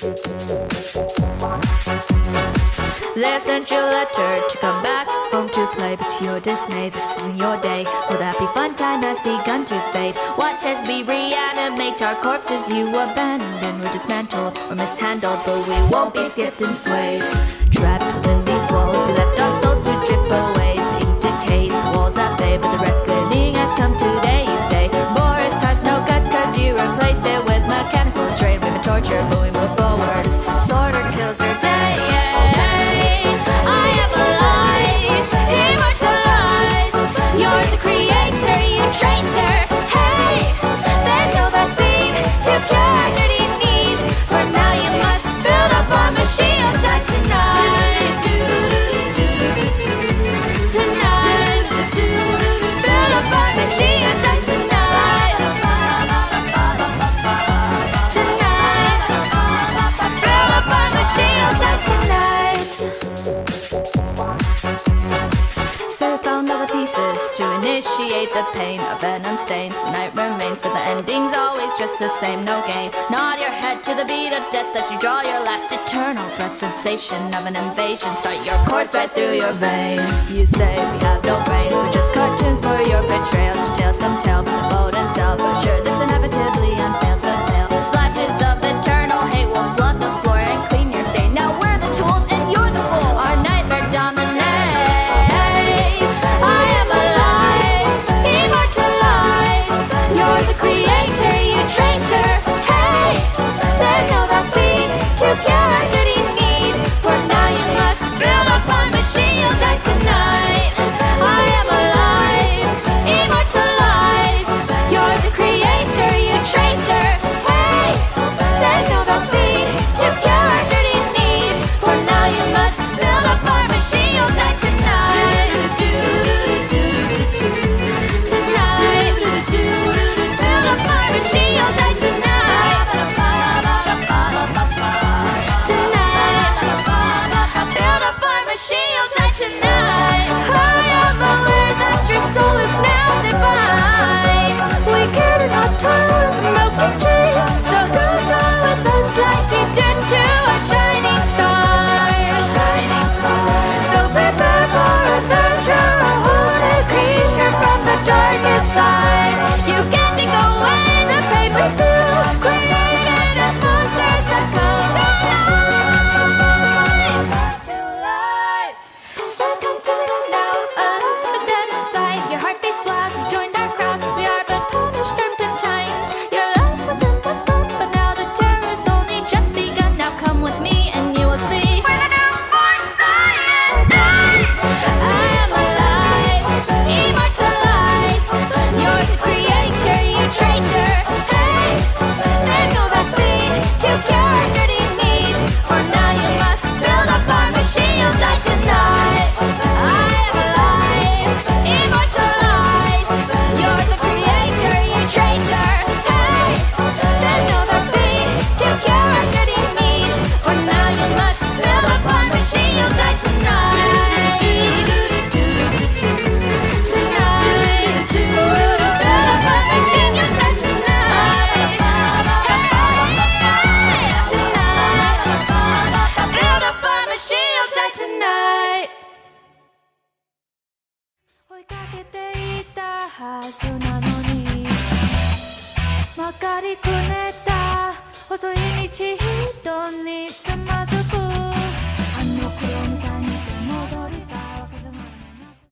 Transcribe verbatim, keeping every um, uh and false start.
They sent you a letter to come back home to play, but to your dismay, this isn't your day. Well, the happy fun time has begun to fade. Watch as we reanimate our corpses you abandoned. We're dismantled or mishandled, but we won't be skipped and swayed. Trapped within these walls, you left our souls to drip away. The ink decays, the walls at bay, but the reckoning has come today. You say Boris has no guts cause you replace it with mechanical strain. Women torture, but we move forward. This disorder kills your day. I am alive, immortalized. You're the creator, you traitor. Hey, there's no vaccine to cure our dirty needs. For now you must build up a machine or die tonight. Tonight, build up a machine or die tonight. Tonight, build up a machine or die tonight. So we found all the pieces to initiate the pain of venom stains. The night remains, but the ending's always just the same. No gain. Nod your head to the beat of death as you draw your last eternal breath. Sensation of an invasion. Start your course right through your veins. You say we have no brains. We're just cartoons for your betrayal. To tell some tale from the boat and sail. But sure, this inevitably unfails to fail. Splashes of eternal hate will flood the floor and clean your stain. Now we're the tools and you're the fool. Our nightmare dominates. You're the creator, you traitor. Hey, there's no vaccine to cure our dirty needs. For now you must build up a machine, you'll die tonight. I am alive, immortalized. You're the creator, you traitor. Hey, there's no vaccine to cure our dirty needs. For now you must build up our machine, you'll die tonight. Tonight, build up our machine, you'll die tonight. Tonight, build up our machine, you'll die tonight. I am aware that your soul is now divine. We cannot time, broken chains. So don't die with us like you did to our shining star. Shining star. So prepare for adventure, a holy creature from the darkest side. You can't take away the pain we feel, created as monsters that come to life. To life. So come to it now, alive but dead inside. Your heart beats loud, you joined our crowd. We are but punished serpentines. Your life within was fun, but now the terror's only just begun. Now come with me and you will see. We're the newborn science. I am alive, immortalized. You're the creator, you traitor. Hey, there's no vaccine to cure our dirty needs. For now you must build up our machine, you'll die tonight. I am alive, immortalized. You're the creator, you traitor. Hey, there's no vaccine to cure our dirty needs. For now you must build up our machine, you'll die tonight. Tonight, build up our machine, you'll die tonight. Tonight, build up our machine, you'll die tonight. 追いかけていたはずなのに曲がりくねった細い道